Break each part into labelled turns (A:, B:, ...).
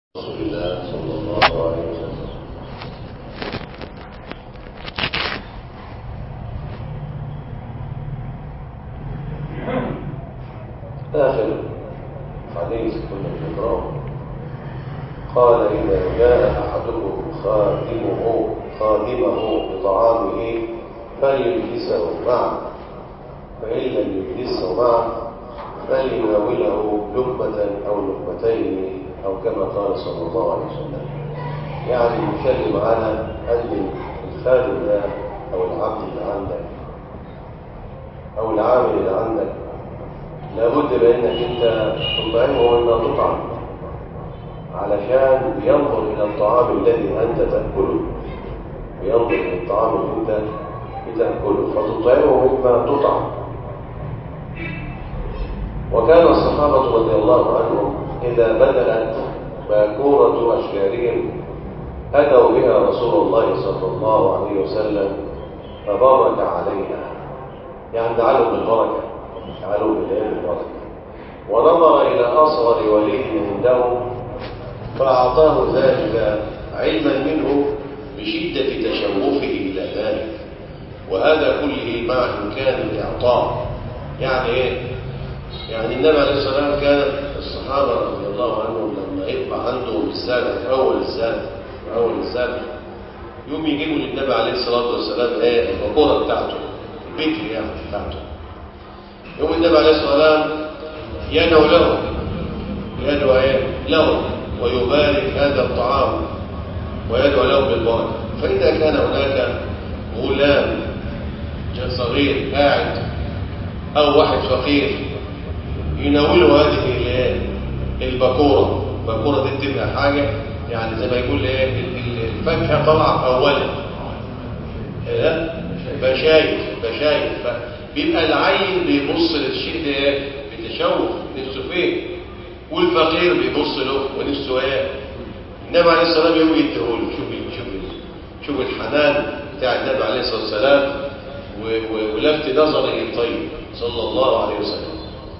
A: رسول الله صلى الله عليه وسلم. آخر حديث كنا بنقرأه قال: إذا جاء أحدكم خادمه بطعامه فليجلسه معه، فإن لم يجلسه معه فليناوله لقمة أو لقمتين، أو كما قال صلى الله عليه وسلم. يعني يتكلم على أن الخادم ده أو العبد اللي عندك أو العامل اللي عندك لابد بأنك أنت تطعمه وأنت تطعم، علشان ينظر إلى الطعام الذي أنت تأكله، ينظر إلى الطعام اللي أنت بتأكله فتطعمه مما تطعم. وكان الصحابة رضي الله عنهم إذا بدلت باكورة أشجارهم أتوا بها رسول الله صلى الله عليه وسلم فبارك عليها، يعني دعاهم بالبركة، دعاهم بالبركة، ونظر إلى أصغر ولي عندهم فأعطاه ذلك علما منه بشدة تشوفه إلى ذلك، وهذا كله مع إمكان الإعطاء. يعني إيه؟ يعني النبي عليه الصلاة والسلام كان الصحابة رضي الله عنهم لما يطلع عندهم السنة في أول السنة يوم يجيبوا للنبي عليه الصلاة والسلام البقورة بتاعته، البكر يعني بتاعته. يوم النبي عليه الصلاة والسلام يدعو لهم ويبارك هذا الطعام ويدعو لهم بالبركة. فإذا كان هناك غلام صغير قاعد أو واحد فقير يناوله هذه البقورة دي تبقى حاجة يعني زي ما يقول الفاكهة طلع أولا بشايف بيبقى العين بيبص للشيء ده بتشوف نفسه فيه، والفقير بيبص له ونفسه النبي عليه الصلاة والسلام يوم يديهوله. شوف الحنان بتاع النبي عليه الصلاة والسلام ولفت نظره الطيب صلى الله عليه وسلم.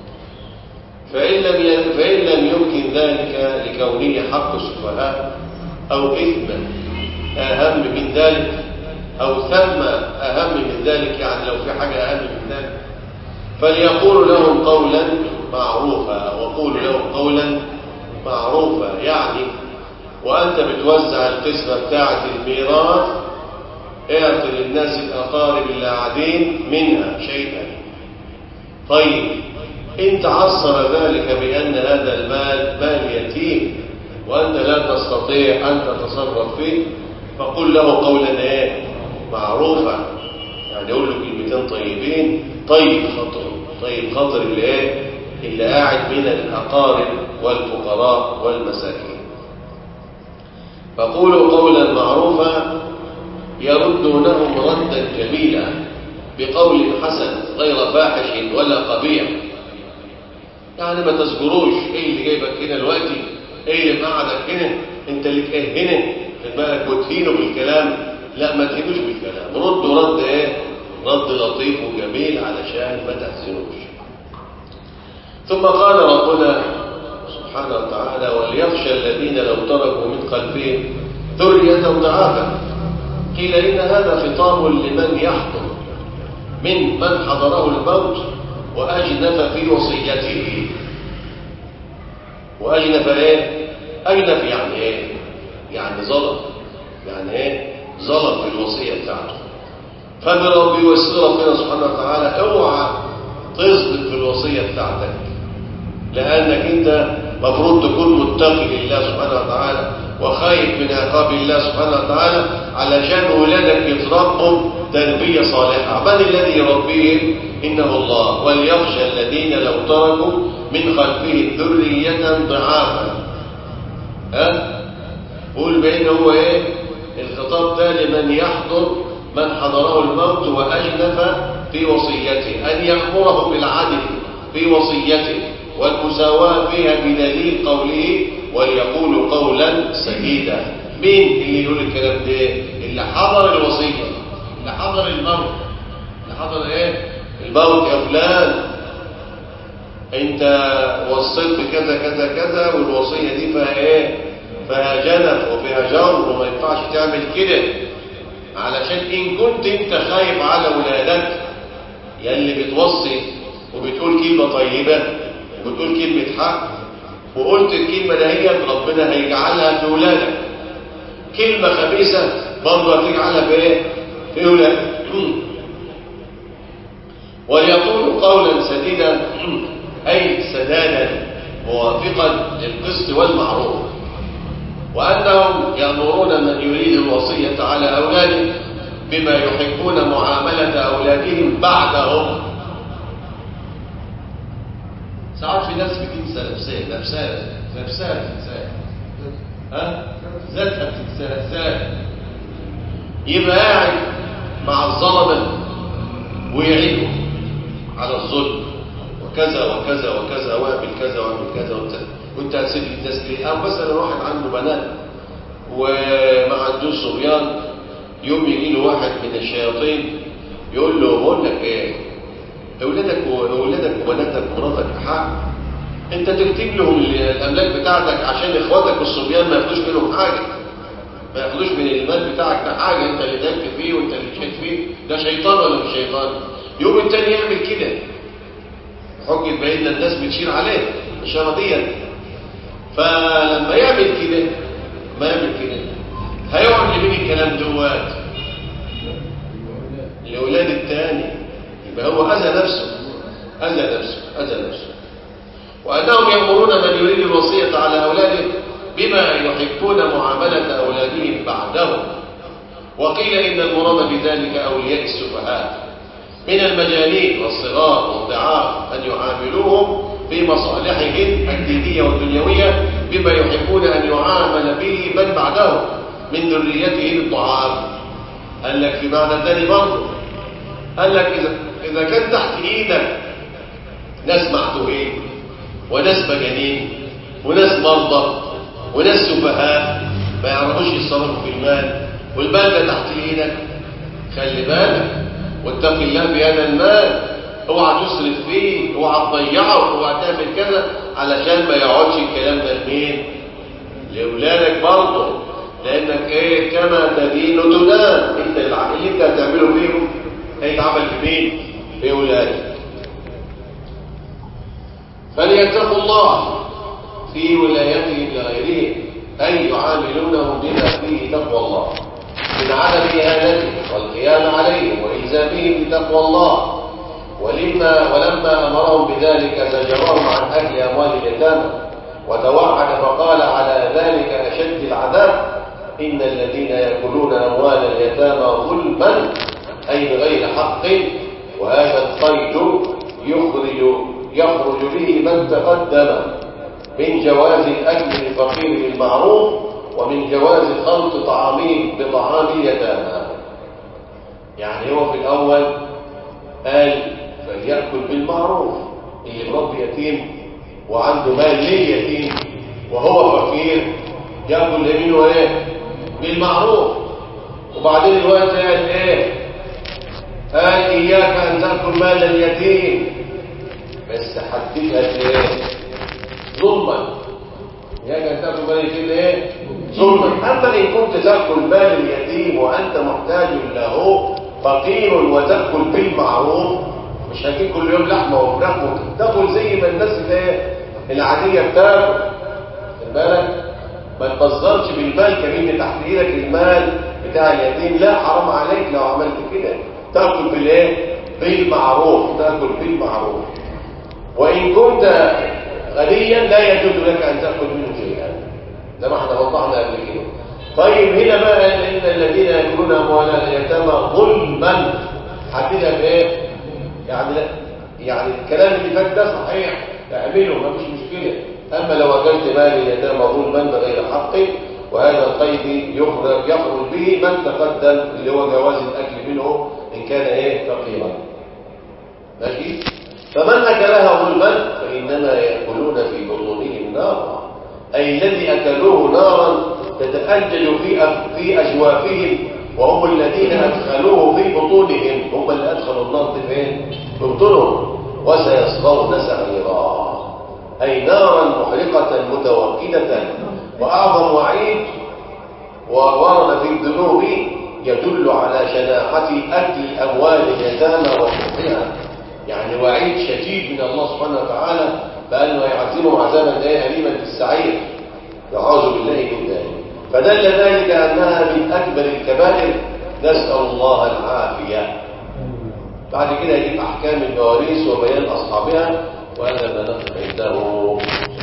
A: فإن لم يمكن ذلك لكونه حق السفهاء أو إثم أهم من ذلك أو ثم أهم من ذلك، يعني لو في حاجة أهم من ذلك فليقول لهم قولا معروفا، أو أقول لهم قولا معروفا. يعني وأنت بتوزع القسمة بتاعة الميراث اعطي للناس الأقارب اللي قاعدين منها شيئا. طيب إن تعصر ذلك بأن هذا المال مال يتيم وأنت لا تستطيع أن تتصرف فيه فقل له قولا معروفا، يعني يقول له كلمتين طيبين، طيب خاطر اللي قاعد من الأقارب والفقراء والمساكين. فقولوا قولا معروفا يردونهم ردا جميلا بقول حسن غير فاحش ولا قبيح. يعني ما تذكروش ايه اللي جايبك هنا دلوقتي، ايه اللي مقعدك هنا، انت اللي تأهنه في بالك وتهينه بالكلام. لا، ما تهينوش بالكلام، ردوا رد لطيف وجميل علشان ما تحزنوش. ثم قال ربنا سبحانه وتعالى: وليخشى الذين لو تركوا من خلفهم ذرية ضعافا. قيل إن هذا خطاب لمن يحضر من حضره الموت وأجنف في وصيته. وأجنف أجنف يعني يعني ظلم، ظلم في الوصية بتاعته. فبربي ويسر ربنا سبحانه وتعالى اوعى تصدق في الوصية بتاعتك، لأنك أنت مفروض تكون متقي لله سبحانه وتعالى وخايف من عقاب الله سبحانه وتعالى علشان ولادك يتربوا تربية صالحة. من الذي يربيهم؟ إنه الله. وليخشى الذين لو تركوا من خلفهم ذرية ضعافا. قول بأنه هو الخطاب ده لمن يحضر من حضره الموت وأجنف في وصيته، أن يأمره بالعدل في وصيته والمساواة فيها بدليل قوله وليقول قولا سديدا. مين اللي يقول الكلام ده؟ اللي حضر الوصية، اللي حضر الموت، اللي حضر الموت. يا فلان انت وصيت بكذا كذا كذا والوصية دي فيها فيها جنف وفيها جر وما ينفعش تعمل كده، علشان إن كنت أنت خايف على ولادك يلي بتوصي وبتقول كلمة طيبة وبتقول كلمة حق وقلت الكلمة دهيت ربنا هيجعلها في ولادك، كلمة خبيثة برضه هتجعلها في ايه؟ في ولادك. وليقولوا قولا سديدا أي سدادا موافقا للقسط والمعروف، وأنهم يأمرون من يريد الوصية على أولاده بما يحبون معاملة أولادهم بعدهم. ساعات في ناس بتنسى نفسها ذاتها بتنسى ازاي؟ يبقى قاعد مع الظلمة ويعيبوا على الظلم وكذا وكذا وكذا واعمل كذا واعمل كذا وانت هتسيب الناس ليه؟ او مثلا واحد عنده بنات وما عندوش صبيان، يوم يجي له واحد من الشياطين يقول له بقول لك ايه، اولادك وبناتك ومراتك حق، انت تكتب لهم الاملاك بتاعتك عشان اخواتك الصبيان ما ياخدوش منهم حاجه، ما ياخدوش من المال بتاعك ده حاجه، انت اللي دلت فيه وانت اللي مشيت فيه، ده شيطان ولا مش شيطان؟ يوم التاني يعمل كده حجة بان الناس بتشير عليه مش راضيه، فلما يعمل كده هيقعد لمين الكلام دوت؟ لاولاد التاني، يبقى هو اذى نفسه. وانهم يامرون من يريد الوصيه على اولاده بما يحبون معامله اولادهم بعدهم. وقيل ان المراد بذلك اولياء السفهاء من المجانين والصغار والضعاف ان يعاملوهم في مصالحهم الدينيه والدنيويه بما يحبون ان يعامل به من بعدهم من ذريتهم الضعاف. قال لك في معنى ثاني برضه، قال لك إذا كان تحت إيدك ناس معتوهين وناس مجانين وناس مرضى وناس سفهاء ما يعرفوش يتصرفوا في المال، والمال ده تحت إيدك، خلي بالك واتق الله بهذا المال، اوعى تسرف فيه، اوعى تضيعه، اوعى تعمل كذا، علشان ما يقعدش الكلام ده لمين؟ لأولادك برضه، لأنك إيه كما تدين تدان، أنت اللي أنت هتعمله فيهم هيتعمل في مين؟ في أولادك. فليتقوا الله في ولايتهم لغيرهم، أي يعاملونهم بما فيه تقوى الله من عدم إهانتهم والقيام عليهم وإلزامهم بتقوى الله. ولما أمرهم بذلك زجرهم عن أكل أموال اليتامى وتوعد فقال على ذلك أشد العذاب إن الذين يأكلون أموال اليتامى ظلما أي بغير حق، وهذا القيد يخرج به من تقدم من جواز الأكل للفقير بالمعروف ومن جواز خلط طعامه بطعام اليتامى. يعني هو في الأول قال فليأكل بالمعروف، اللي مربي يتيم وعنده مال لليتيم وهو فقير يأكل لمنه ايه؟ بالمعروف. وبعدين الوقت قال ايه؟ قال إياك أن تأكل مال اليتيم، بس حددها ايه؟ ظلما. إياك أن تأكل مال اليتيم ايه؟ ظلما. أما إن كنت تأكل مال اليتيم وأنت محتاج له فقير وتأكل بالمعروف، مش هتجيب كل يوم لحمة وفراخ تأكل زي ما الناس العادية بتاكل، خد بالك، ما تبذرش بالمال كمان تحت ايدك المال بتاع اليتيم، لا حرام عليك لو عملت كده، تاكل بالايه؟ بالمعروف، تاكل بالمعروف. وان كنت غنيا لا يجوز لك ان تاكل منه شيئا، زي ما احنا وضحنا قبل كده. طيب هنا بقى ان الذين ياكلون اموال اليتامى ظلما، حددها بايه؟ يعني لا، يعني الكلام اللي فات ده صحيح اعمله ما فيش مشكله، اما لو اكلت مال اليتامى ظلما بغير حق، وهذا القيد يخرج به من تقدم اللي هو جواز الاكل منه ان كان ايه؟ فقيرا. ماشي؟ فمن اكلها ظلما فانما ياكلون في بطونهم نارا، اي الذي اكلوه نارا تتأجج في اجوافهم، وهم الذين ادخلوه في بطونهم، هم اللي ادخلوا النار فين؟ في بطونهم. وسيصلون سعيرا، اي نارا محرقه متوقده وأعظم وعيد وورد في الذنوب يدل على شناعة أكل أموال اليتامى وشربها، يعني وعيد شديد من الله سبحانه وتعالى بأنه يعذبهم عذابا أليما في السعير، نعوذ بالله من ذلك. فدل ذلك أنها من أكبر الكبائر، نسأل الله العافية. بعد كده يجيب أحكام المواريث وبيان أصحابها، وهذا ما نقف عنده.